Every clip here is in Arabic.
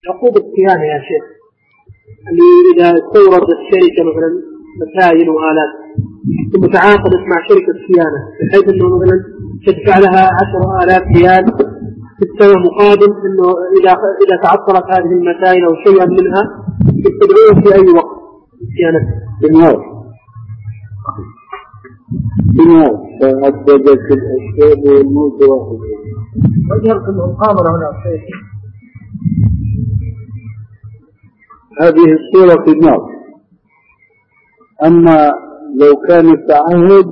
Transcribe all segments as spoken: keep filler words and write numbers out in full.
عقود الصيانة يا شيخ، اللي إذا استوردت الشركة مثلا مكاين وآلات ثم تعاقدت مع شركة صيانة بحيث أنه مثلا تدفع لها عشر آلاف ريال في السنة مقابل أنه إذا إذا تعطلت هذه المكاين أو شيئا منها تدعوه في أي وقت صيانتها. بالنار بالنار فأبدت الأسباب والموت واحد. وجهة المقامرة هنا شيء. هذه الصورة في النار. أما لو كان التعهد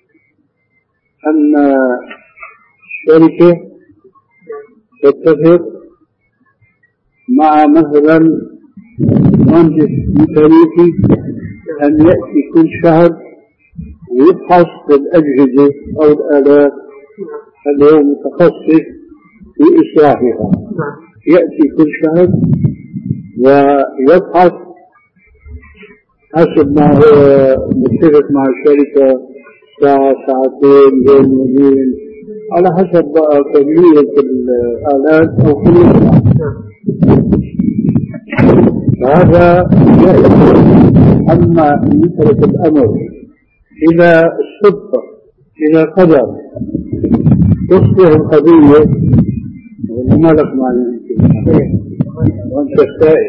أن الشركة تتفق مع مثلا مهندس ميكانيكي أن يأتي كل شهر ويبحث الأجهزة أو الآلات اللي هو متخصص في إصلاحها، يأتي كل شهر ويبحث حسب ما هو متفق مع الشركة ساعة ساعتين يوم يومين على حسب بقى كمية الآلات أو كمية. فهذا يأتي. أما مثل الأمر إذا الصدفة إذا قدر تصبح القضية وما لك معنى وأنت السائل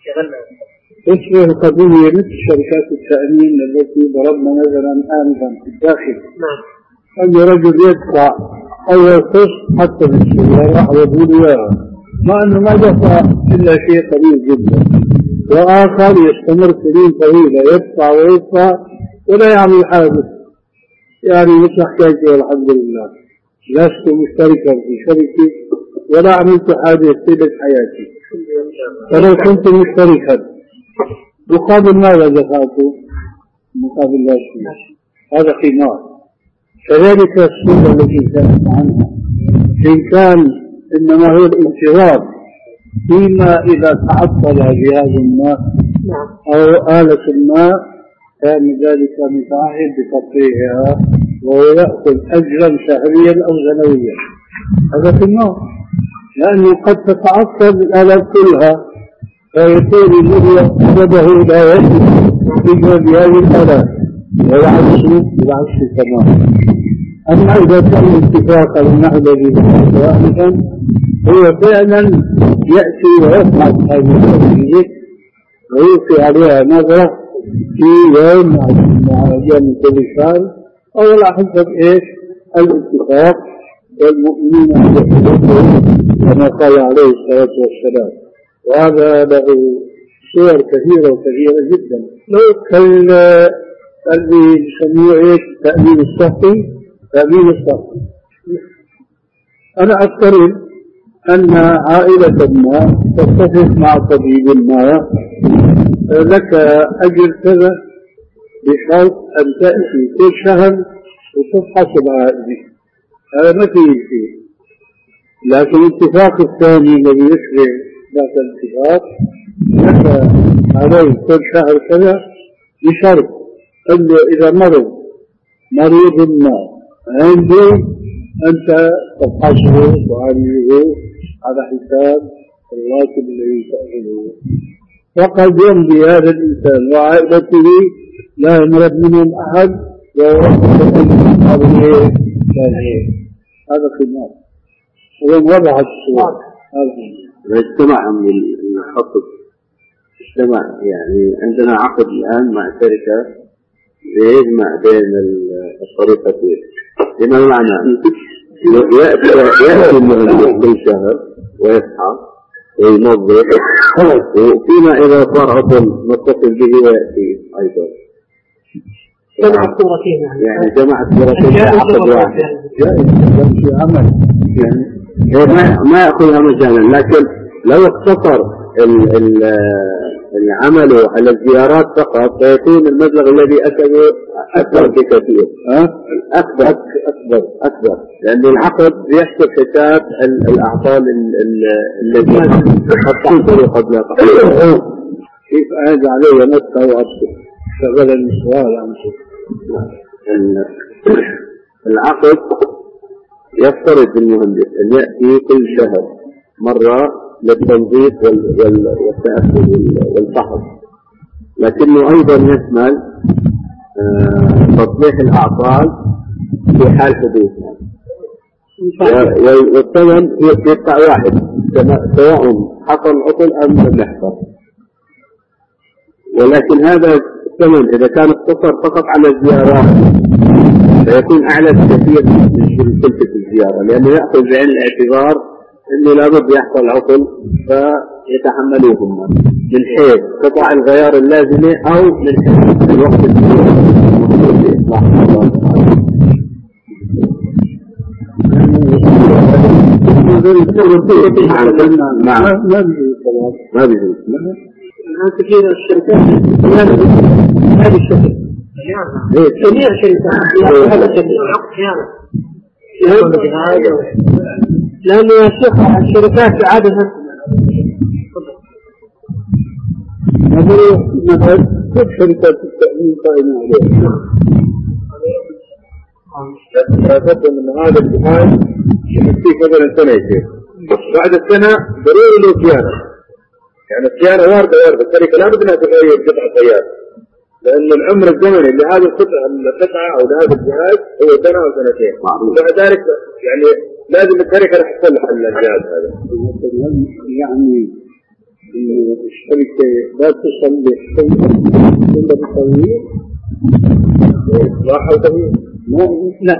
تصبح القضية مثل شركات التأمين التي ضربنا نظرا آنفا في الداخل. أن رجل يدفع أول قسط حتى بالسيارة ويقول ياها مع أنه ما دفع إلا شيء قليل جدا، وآخر يستمر سنين طويلة يدفع ويدفع ولا يعمل حادث. يعني مثل حكاية الحمد لله لست مشتركا في شركة ولا عملت حادث طيلة حياتي، فلو كنت مشتركا مقابل ماذا دفعته؟ مقابل لا شيء. هذا خمار. كذلك الصورة التي كانت عنها إن كان إنما هو الانتظار فيما إذا تعطل جهاز ما أو آلة ما كان ذلك متعهد بتقطيعها وهو يأخذ أجرا شهريا أو سنويا. هذا في النار، لأنه قد تتعطل الآلات كلها فيكون الذي أخذه لا يجب بجهد هذه الآلات ويعكسه بالعكس تماما. أما إذا كان اتفاقا النحو الذي ذكرته هو فعلا يأتي ويفعل هذه الأجهزة ويلقي عليها نظرة في يوم مع أيام كل شهر أو على حسب إيش الاتفاق والمؤمنين على حدوثهم كما قال عليه الصلاة والسلام. وهذا له صور كثيرة وكثيرة جدا. لو كان اللي يسميه إيش تأمين الصحي تأمين الصحي. أنا أفترض أن عائلة ما تتفق مع طبيب ما لك أجر كذا بشرط أن تأتي كل شهر وتفحص العائلة. هذا ما فيه شيء. لكن الاتفاق الثاني الذي يشبه ذات الاتفاق لك عليه كل شهر كذا بشرط أنه إذا مرض مريض ما عنده أنت تفحصه وعالجه على حساب الراتب الذي تأخذه. وقد يمضي هذا الإنسان وعائلته لا يمرض منهم أحد ويوقف هذا هذا خدمات. هو وضع الصور اجتمع من الخطب اجتمع يعني عندنا عقد الآن مع شركة يجمع بين الطريقتين. بما معنى يأتي المهندس كل شهر ويفحص وينظف وفيما إذا صار عطل نتصل به ويأتي أيضا. جمع الصورتين يعني يعني جمع الصورتين في عقد واحد في عمل يعني ما ما يأخذها مجانا. لكن لو اقتصر العمل على الزيارات فقط فيكون المبلغ الذي أخذه أكثر بكثير. أكبر أكبر أكبر لأن العقد يحسب حساب الأعطال الذي قد تحصل قد لا تحصل. كيف أعد عليه نفسه وأصله شغل السؤال عن شيء. العقد يفترض المهندس أن يأتي كل شهر مرة للتنظيف والتأكل والفحص، لكنه أيضا يشمل تصليح الأعطال في حال حدوثها. والثمن يدفع واحد سواء حصل عطل أم لم يحصل، ولكن هذا الثمن إذا كان اقتصر فقط على الزيارات فيكون أعلى بكثير من كلفة الزيارة، لأنه يأخذ بعين الاعتبار أنه لابد يحصل عطل فيتحملوهم من حيث قطع الغيار اللازمة أو من حيث الوقت المطلوب لإصلاح الله تعالى. ما بيجوز. الآن كثير الشركات هذا الشكل جميع الشركات هذا الشكل لأنه يا شيخ الشركات عادة مثلا كل شركات التأمين قائمة عليها. لا من هذا الجهاز يمسيك مثلا سنة يصير بعد السنة ضروري له صيانة، يعني الصيانة واردة واردة الشركة لا بد أنها تغير قطع سيارة، لأن العمر الزمني لهذه القطعة القطعة أو لهذا الجهاز هو سنة أو سنتين، وبعد ذلك يعني لازم الشركة راح تصلح الجهاز هذا. يعني الشركة لا تصلح شيء إلا بتغيير إصلاح أو تغيير. لا لا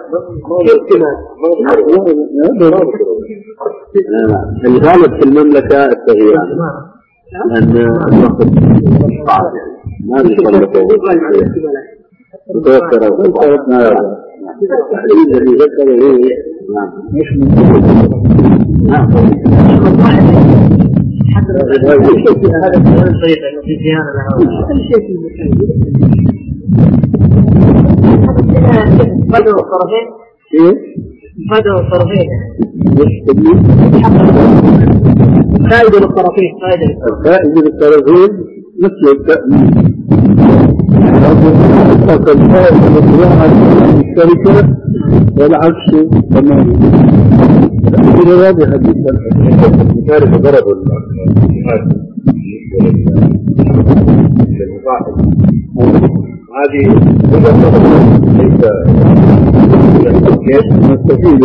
الغالب في المملكة التغيير، لأن الوقت صعب ما بيصلحوا متوفرة الذي ذكر هو مش من نعم هذا الكلام صحيح انه في صيانه لها كل شيء في المكان بدأ الطرفين بدأ الطرفين فائدة للطرفين فائدة للطرفين مثل التأمين فقط الفائدة للطرفين الشركة والعكس تماما. في هذه حديثة المثال ضرب الجهاز للمصاحب هذه إذا صدقت ليس كيف نستفيد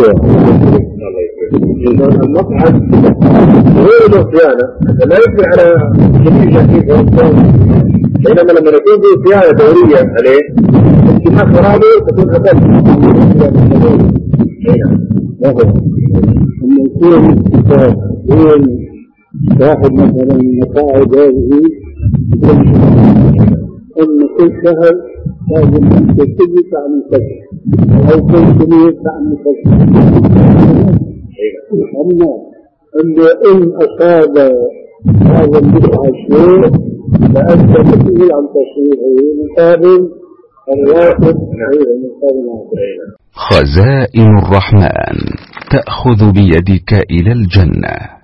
إذا المصحف غير الصيانة لا يجب على جميع شكيف بينما لما يكون فيه صيانة دورية عليه اجتماع فرابي تكون أقل لما يكون اتفاق بين واحد مثلا مقاعد هذه أن كل شهر لازم أن تبتدي تعمل كذا أو كل سنة تعمل كذا. أما إن أصاب هذا البدع شيء فأنت مسؤول عن تصحيحه مقابل الراتب غير مقابل الآخرين. خزائن الرحمن تأخذ بيدك إلى الجنة.